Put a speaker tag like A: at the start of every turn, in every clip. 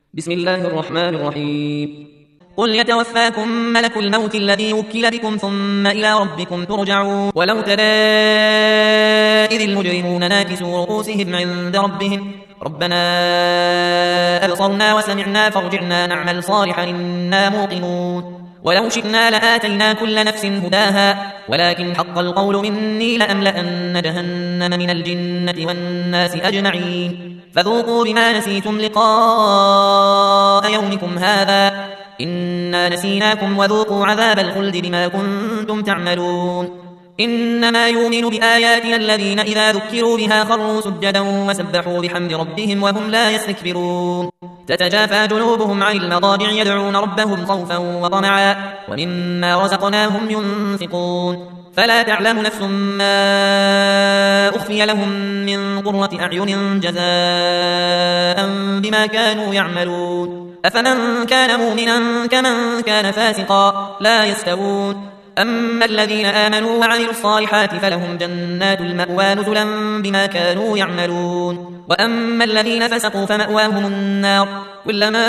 A: بسم الله الرحمن الرحيم. قل يتوفاكم ملك الموت الذي وكل بكم ثم إلى ربكم ترجعون. ولو ترى إذ المجرمون ناكسوا رؤوسهم عند ربهم ربنا أبصرنا وسمعنا فارجعنا نعمل صالحا إنا موقنون. ولو شئنا لآتينا كل نفس هداها ولكن حق القول مني لأملأن جهنم من الجنة والناس أجمعين. فذوقوا بما نسيتم لقاء يومكم هذا إنا نسيناكم وذوقوا عذاب الخلد بما كنتم تعملون. إنما يؤمن بآياتنا الذين إذا ذكروا بها خروا سجدا وسبحوا بحمد ربهم وهم لا يستكبرون. تتجافى جنوبهم عن المضاجع يدعون ربهم خوفا وطمعا ومما رزقناهم ينفقون. فلا تعلم نفس ما أخفي لهم من قرة أعين جزاء بما كانوا يعملون. أفمن كان مؤمنا كمن كان فاسقا لا يستوون. أما الذين آمنوا وعملوا الصالحات فلهم جنات المأوى نزلا بما كانوا يعملون. وأما الذين فسقوا فمأواهم النار كلما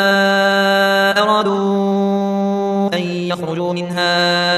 A: أرادوا أن يخرجوا منها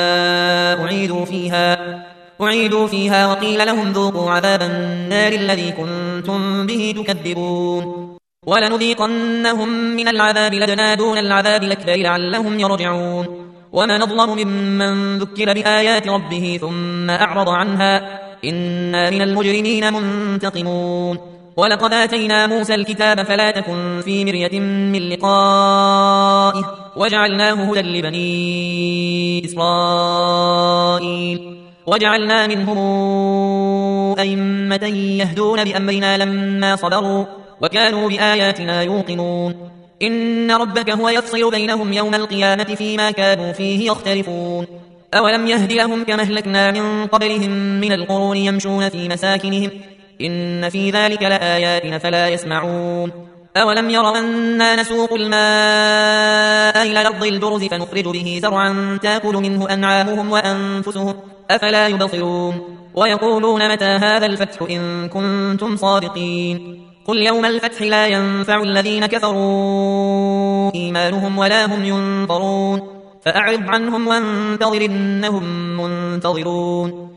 A: أعيدوا فيها وقيل لهم ذوقوا عذاب النار الذي كنتم به تكذبون. ولنذيقنهم من العذاب الأدنى دون العذاب الأكبر لعلهم يرجعون. ومن أظلم ممن ذكر بآيات ربه ثم أعرض عنها إنا من المجرمين منتقمون. ولقد آتينا موسى الكتاب فلا تكن في مرية من لقائه وجعلناه هدى لبني إسرائيل وجعلنا منهم أئمة يهدون بأمرنا لما صبروا وكانوا بآياتنا يوقنون. إن ربك هو يفصل بينهم يوم القيامة فيما كانوا فيه يختلفون. أولم يهد لهم كما أهلكنا من قبلهم من القرون يمشون في مساكنهم إن في ذلك لآيات فلا يسمعون. أولم يروا أنا نسوق الماء إلى الأرض الجرز فنخرج به زرعا تأكل منه أنعامهم وأنفسهم أفلا يبصرون. ويقولون متى هذا الفتح إن كنتم صادقين. قل يوم الفتح لا ينفع الذين كفروا إيمانهم ولا هم ينظرون. فأعرض عنهم وانتظر إنهم منتظرون.